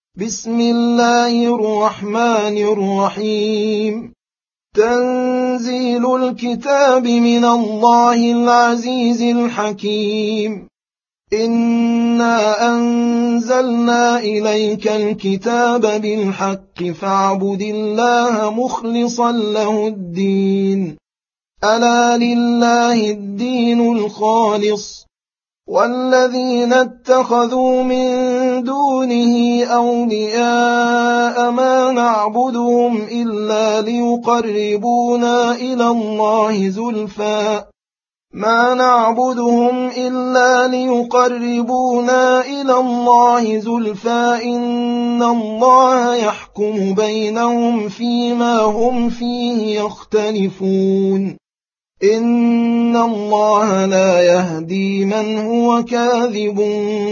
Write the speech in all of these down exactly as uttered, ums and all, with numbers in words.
بسم الله الرحمن الرحيم. تنزيل الكتاب من الله العزيز الحكيم. إنا أنزلنا إليك الكتاب بالحق فاعبد الله مخلصا له الدين. ألا لله الدين الخالص، والذين اتخذوا من دونه أولياء ما نعبدهم إلا ليقربونا إلى الله زلفى ما نعبدهم إلا ليقربونا إلى الله زلفى إن الله يحكم بينهم فيما هم فيه يختلفون. إن الله لا يهدي من هو كاذب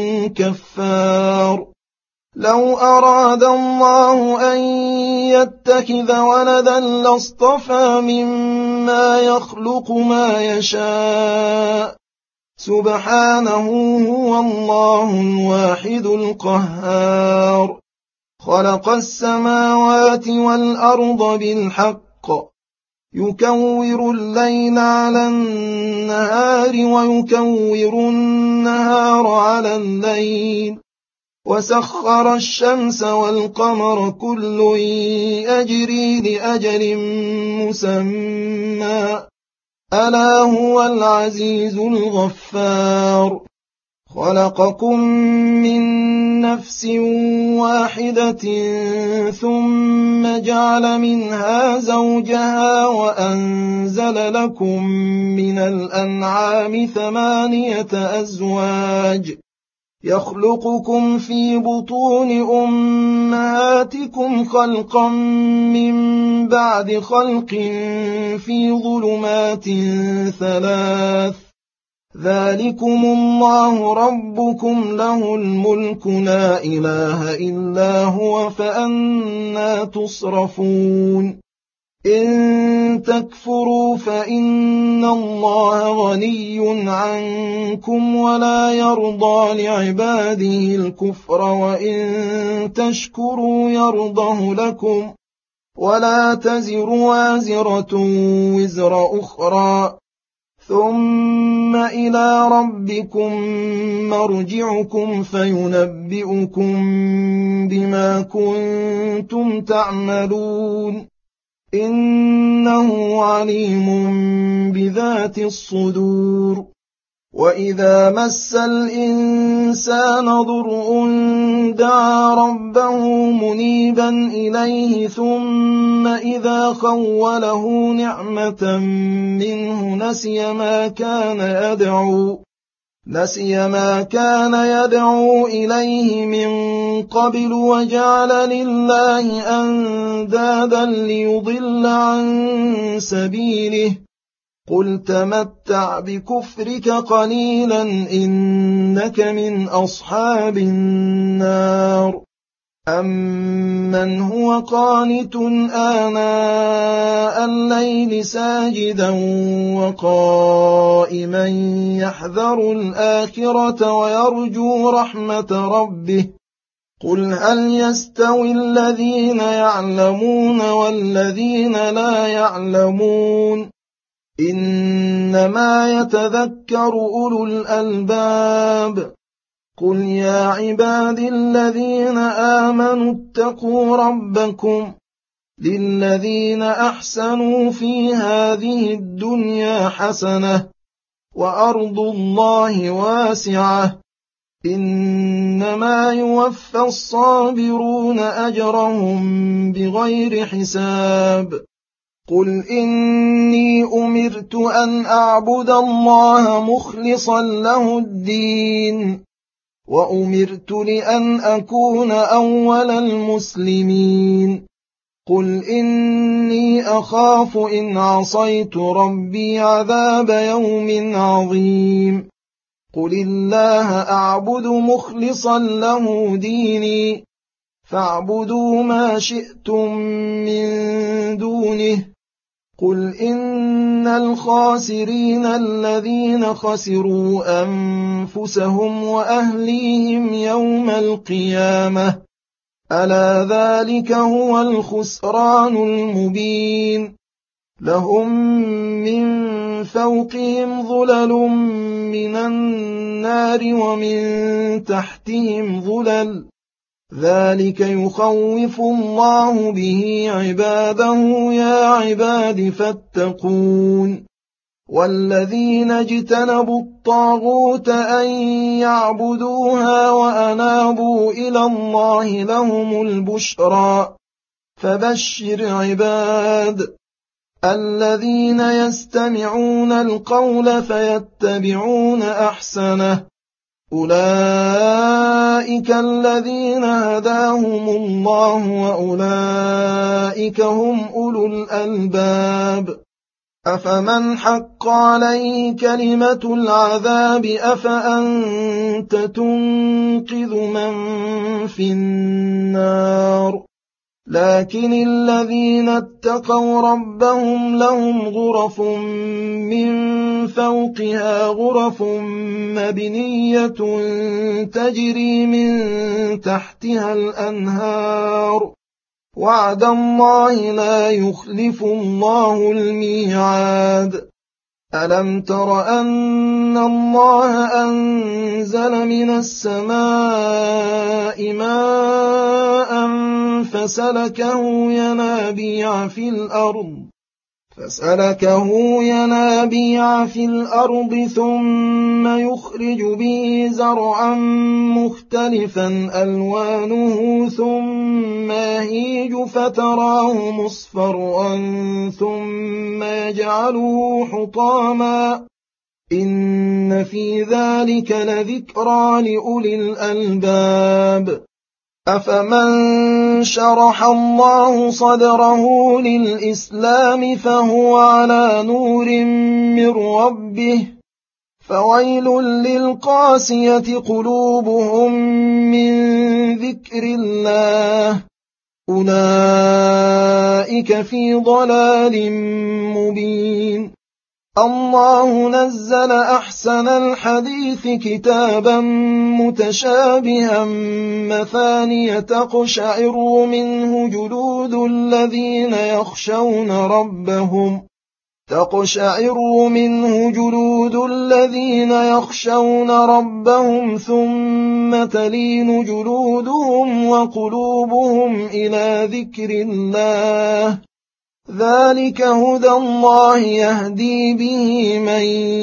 كفار. لو أراد الله أن يتخذ ولدا لاصطفى مما يخلق ما يشاء، سبحانه هو الله الواحد القهار. خلق السماوات والأرض بالحق، يكور الليل على النهار ويكور النهار على الليل، وسخر الشمس والقمر كل يجري لأجل مسمى، ألا هو العزيز الغفار. خلقكم من نفس واحدة ثم جعل منها زوجها وأنزل لكم من الأنعام ثمانية أزواج، يخلقكم في بطون أمهاتكم خلقا من بعد خلق في ظلمات ثلاث، ذلكم الله ربكم له الملك لا إله إلا هو فأنى تصرفون. إن تكفروا فإن الله غني عنكم ولا يرضى لعباده الكفر، وإن تشكروا يرضه لكم، ولا تزر وازرة وزر أخرى، ثم إلى ربكم مرجعكم فينبئكم بما كنتم تعملون، إنه عليم بذات الصدور. وإذا مس الإنسان ضر دعا ربه منيبا إليه ثم إذا خوله نعمة منه نسي ما كان يدعو نسي ما كان يدعو إليه من قبل وجعل لله أندادا ليضل عن سبيله. قل تمتع بكفرك قليلا إنك من أصحاب النار. أمن هو قانت آناء الليل ساجدا وقائما يحذر الآخرة ويرجو رحمة ربه. قل هل يستوي الذين يعلمون والذين لا يعلمون؟ إنما يتذكر أولو الألباب. قل يا عباد الذين آمنوا اتقوا ربكم، للذين أحسنوا في هذه الدنيا حسنة، وأرض الله واسعة، إنما يوفى الصابرون أجرهم بغير حساب. قل إني أمرت أن أعبد الله مخلصا له الدين، وأمرت لأن أكون أول المسلمين. قل إني أخاف إن عصيت ربي عذاب يوم عظيم. قل الله أعبد مخلصا له ديني، فاعبدوا ما شئتم من دونه. قل إن الخاسرين الذين خسروا أنفسهم وأهليهم يوم القيامة ألا ذلك هو الخسران المبين لهم من فوقهم ظلل من النار ومن تحتهم ظلل ذلك يخوف الله به عباده يا عباد فاتقون والذين اجتنبوا الطاغوت أن يعبدوها وأنابوا إلى الله لهم البشرى فبشر عباد الذين يستمعون القول فيتبعون أحسنه أولئك الذين هداهم الله وأولئك هم أولو الألباب أفمن حق عليه كلمة العذاب أفأنت تنقذ من في النار لكن الذين اتقوا ربهم لهم غرف من فوقها غرف مبنية تجري من تحتها الأنهار وعد الله لا يخلف الله الميعاد ألم تر أن الله أنزل من السماء ماء فسلكه ينابيع في الأرض فسلكه ينابيع في الأرض ثم يخرج به زرعا مختلفا ألوانه ثم يهيج فتراه مصفرا ثم يجعله حطاما إن في ذلك لذكرى لأولي الألباب أفمن شرح الله صدره للإسلام فهو على نور من ربه فويل للقاسية قلوبهم من ذكر الله أولئك في ضلال مبين الله نزل أحسن الحديث كتابا متشابها مثانية تقشعر منه جلود الذين يخشون ربهم تقشعر منه جلود الذين يخشون ربهم ثم تلين جلودهم وقلوبهم إلى ذكر الله ذلك هدى الله يهدي به من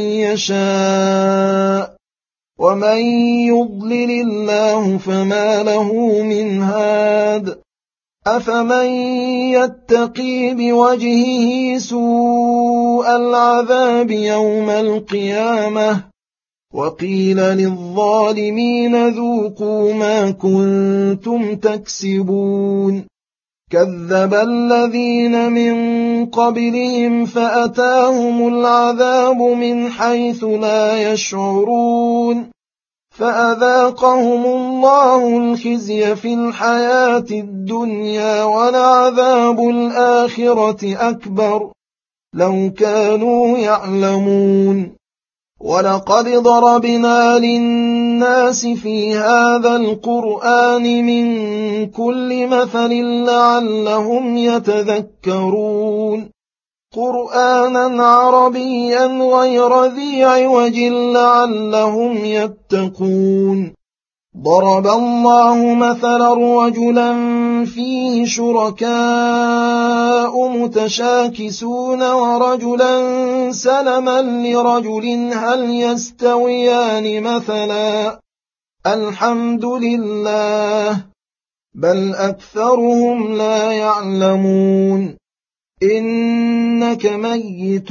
يشاء ومن يضلل الله فما له من هاد أفمن يتقي بوجهه سوء العذاب يوم القيامة وقيل للظالمين ذوقوا ما كنتم تكسبون كذب الذين من قبلهم فأتاهم العذاب من حيث لا يشعرون فأذاقهم الله الخزي في الحياة الدنيا ولعذاب الآخرة أكبر لو كانوا يعلمون ولقد ضربنا للناس في هذا القرآن من كل مثل لعلهم يتذكرون قرآنا عربيا غير ذي عوج لعلهم يتقون ضرب الله مثلا رجلا فيه شركاء متشاكسون ورجلا سلما لرجل هل يستويان مثلا الحمد لله بل أكثرهم لا يعلمون إنك ميت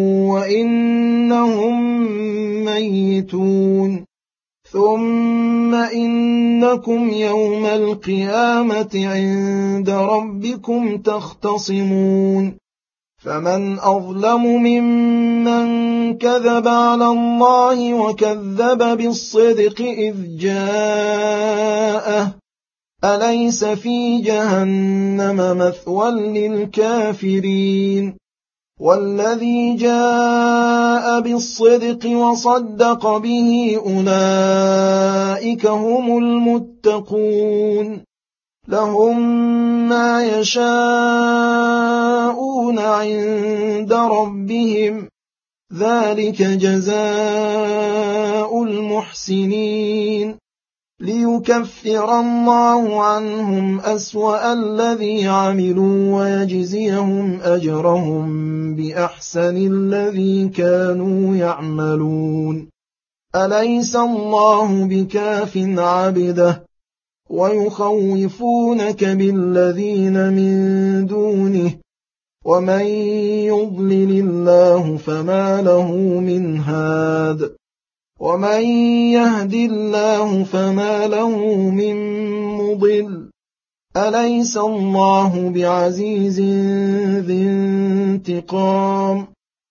وإنهم ميتون ثم إنكم يوم القيامة عند ربكم تختصمون فمن أظلم ممن كذب على الله وكذب بالصدق إذ جاءه أليس في جهنم مثوى للكافرين والذي جاء بالصدق وصدق به أولئك هم المتقون لهم ما يشاءون عند ربهم ذلك جزاء المحسنين ليكفر الله عنهم أسوأ الذي عملوا ويجزيهم أجرهم بأحسن الذي كانوا يعملون أليس الله بكاف عبده ويخوفونك بالذين من دونه ومن يضلل الله فما له من هاد ومن يهد الله فما له من مضل أليس الله بعزيز ذي انتقام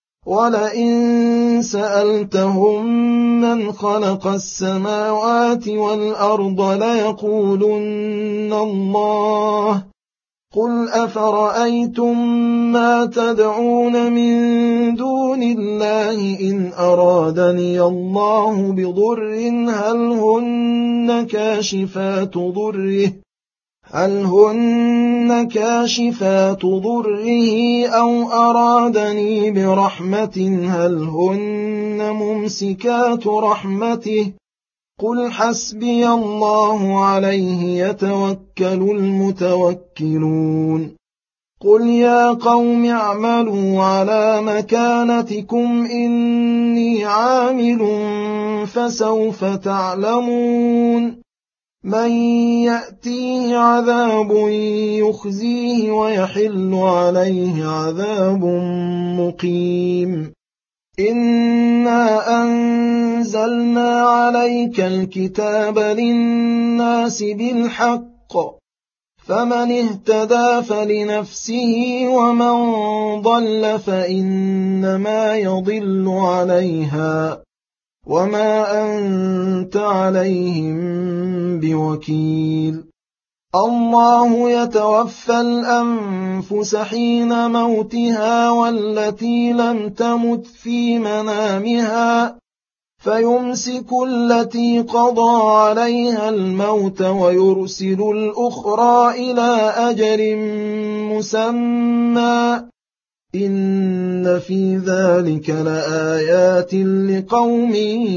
ولئن سألتهم من خلق السماوات والأرض ليقولن الله قل أفرأيتم ما تدعون من دون الله إن أرادني الله بضر هل هن كاشفات ضره هل هن كاشفات ضره أو أرادني برحمة هل هن ممسكات رحمته قل حسبي الله عليه يتوكل المتوكلون قل يا قوم اعملوا على مكانتكم إني عامل فسوف تعلمون من يأتيه عذاب يخزيه ويحل عليه عذاب مقيم إنا أنزلنا عليك الكتاب للناس بالحق فمن اهتدى فلنفسه ومن ضل فإنما يضل عليها وما أنت عليهم بوكيل الله يتوفى الأنفس حين موتها والتي لم تمت في منامها فيمسك التي قضى عليها الموت ويرسل الأخرى إلى أجل مسمى إن في ذلك لآيات لقوم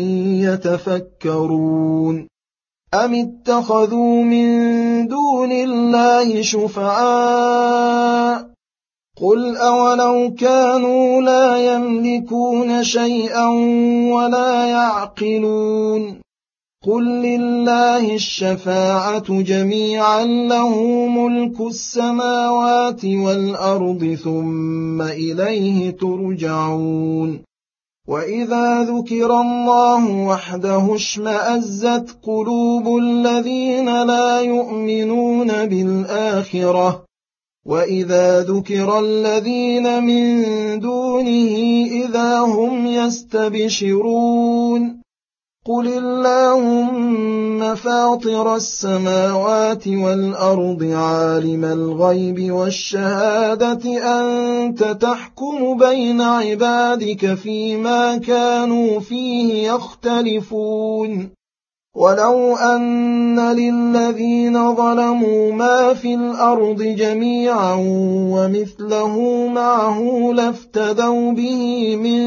يتفكرون أم اتخذوا من دون الله شفعاء قل أولو كانوا لا يملكون شيئا ولا يعقلون قل لله الشفاعة جميعا له ملك السماوات والأرض ثم إليه ترجعون وإذا ذكر الله وحده اشمأزت قلوب الذين لا يؤمنون بالآخرة وإذا ذكر الذين من دونه إذا هم يستبشرون قل اللهم فاطر السماوات والأرض عالم الغيب والشهادة أنت تحكم بين عبادك فيما كانوا فيه يختلفون ولو أن للذين ظلموا ما في الأرض جميعا ومثله معه لافتدوا به من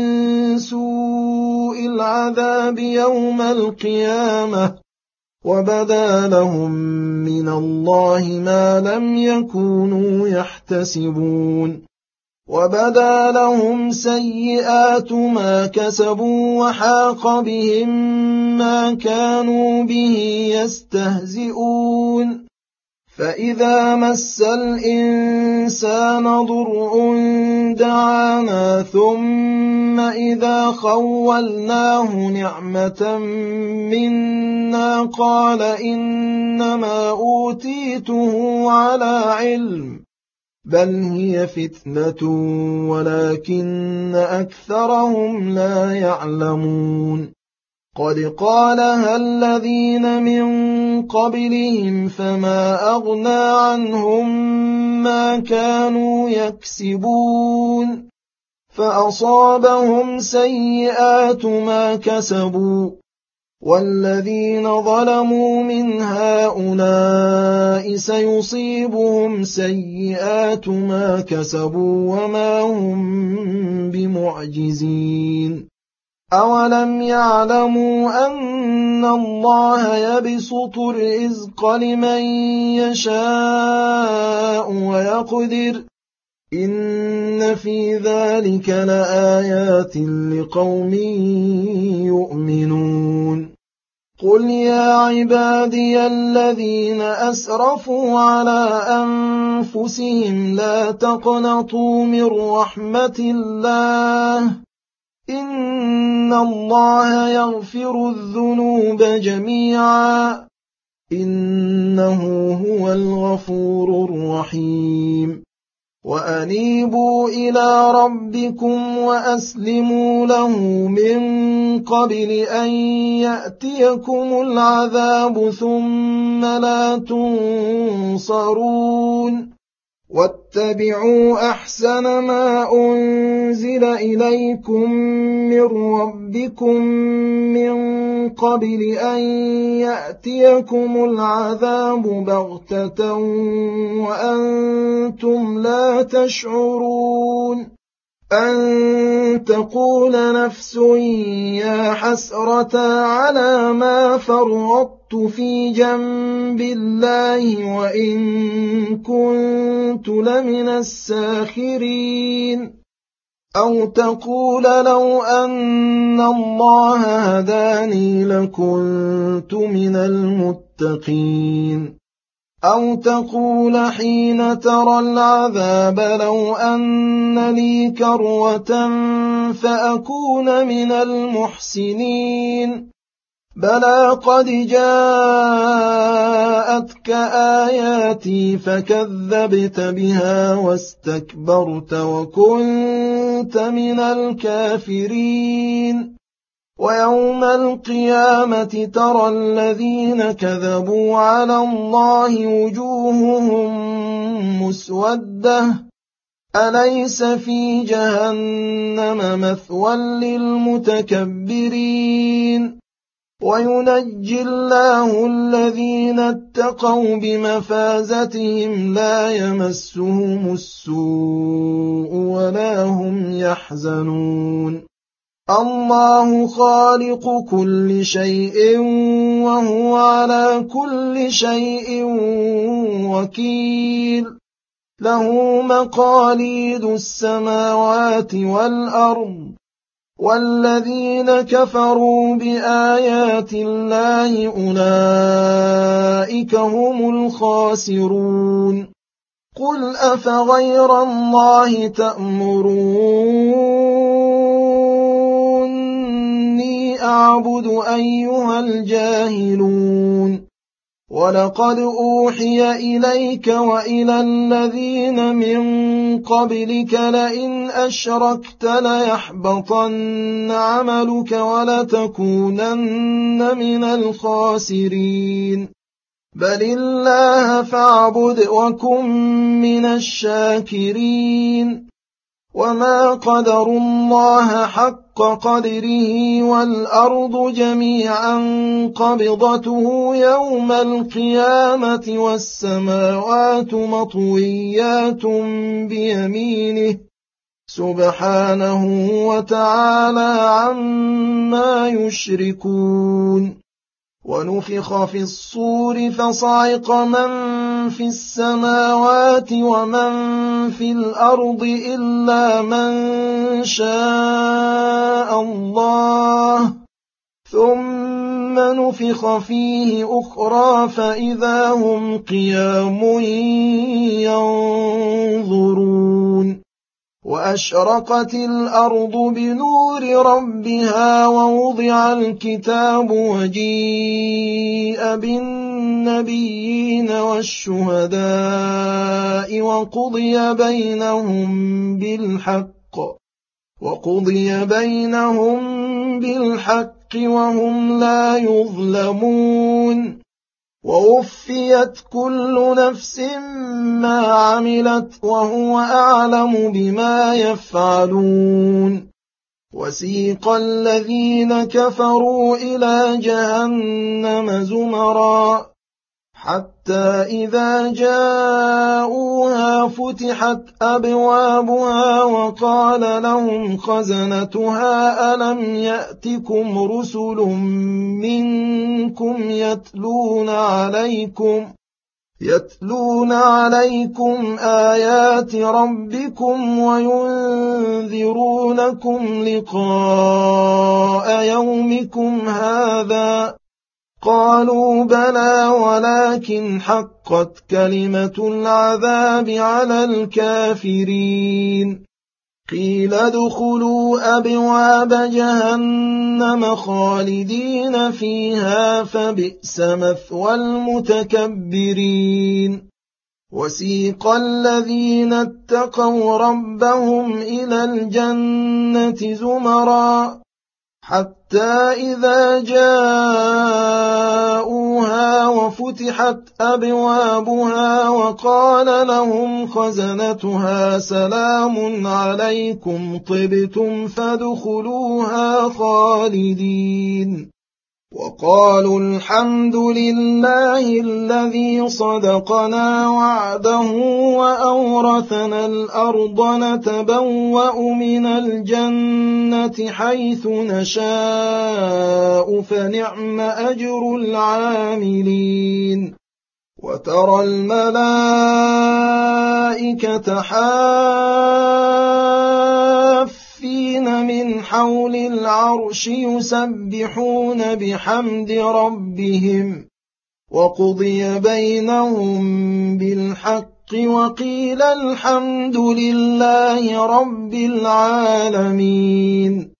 سوء العذاب يوم القيامة وبدا لهم من الله ما لم يكونوا يحتسبون وبدا لهم سيئات ما كسبوا وحاق بهم ما كانوا به يستهزئون فإذا مس الإنسان ضر دعانا ثم إذا خولناه نعمة منا قال إنما أوتيته على علم بل هي فتنة ولكن أكثرهم لا يعلمون قد قالها الذين من قبلهم فما أغنى عنهم ما كانوا يكسبون فأصابهم سيئات ما كسبوا والذين ظلموا من هؤلاء سيصيبهم سيئات ما كسبوا وما هم بمعجزين أولم يعلموا أن الله يبسط الرزق لمن يشاء ويقدر إن في ذلك لآيات لقوم يؤمنون قل يا عبادي الذين أسرفوا على أنفسهم لا تقنطوا من رحمة الله إن الله يغفر الذنوب جميعا إنه هو الغفور الرحيم وأنيبوا إلى ربكم وأسلموا له من قبل أن يأتيكم العذاب ثم لا تنصرون واتبعوا أحسن ما أنزل إليكم من ربكم من قبل أن يأتيكم العذاب بغتة وأنتم لا تشعرون أن تقول نفس يا حسرة على ما فرطت في جنب الله وإن كنت لمن الساخرين أو تقول لو أن الله هداني لكنت من المتقين أو تقول حين ترى العذاب لو أن لي كروة فأكون من المحسنين بلى قد جاءتك آياتي فكذبت بها واستكبرت وكنت من الكافرين ويوم القيامة ترى الذين كذبوا على الله وجوههم مسودة أليس في جهنم مثوى للمتكبرين وينجي الله الذين اتقوا بمفازتهم لا يمسهم السوء ولا هم يحزنون الله خالق كل شيء وهو على كل شيء وكيل له مقاليد السماوات والأرض والذين كفروا بآيات الله أولئك هم الخاسرون قل أفغير الله تأمروني أعبد أيها الجاهلون ولقد أوحي إليك وإلى الذين من قبلك لئن أشركت ليحبطن عملك ولتكونن من الخاسرين بل الله فاعبد وكن من الشاكرين وما قدروا الله حق قدره والأرض جميعا قبضته يوم القيامة والسماوات مطويات بيمينه سبحانه وتعالى عما يشركون ونفخ في الصور فصعق من في السماوات ومن في الأرض إلا من شاء الله ثم نفخ فيه أخرى فإذا هم قيام ينظرون وأشرقت الأرض بنور ربها ووضع الكتاب وجيء بالنبيين والشهداء وقضي بينهم بالحق وقضي بينهم بالحق وهم لا يظلمون ووفيت كل نفس ما عملت وهو أعلم بما يفعلون وسيق الذين كفروا إلى جهنم زمرا حتى إذا جاءوها فتحت أبوابها وقال لهم خزنتها ألم يأتكم رسل منكم يتلون عليكم يتلون عليكم آيات ربكم وينذرونكم لقاء يومكم هذا قالوا بلى ولكن حقت كلمة العذاب على الكافرين قيل ادخلوا أبواب جهنم خالدين فيها فبئس مثوى المتكبرين وسيق الذين اتقوا ربهم إلى الجنة زمرا حتى إذا جاءوها وفتحت أبوابها وقال لهم خزنتها سلام عليكم طبتم فادخلوها خالدين وقالوا الحمد لله الذي صدقنا وعده وأورثنا الأرض نتبوأ من الجنة حيث نشاء فنعم أجر العاملين وترى الملائكة حافين من حول العرش يسبحون بحمد ربهم وقضي بينهم بالحق وقيل الحمد لله رب العالمين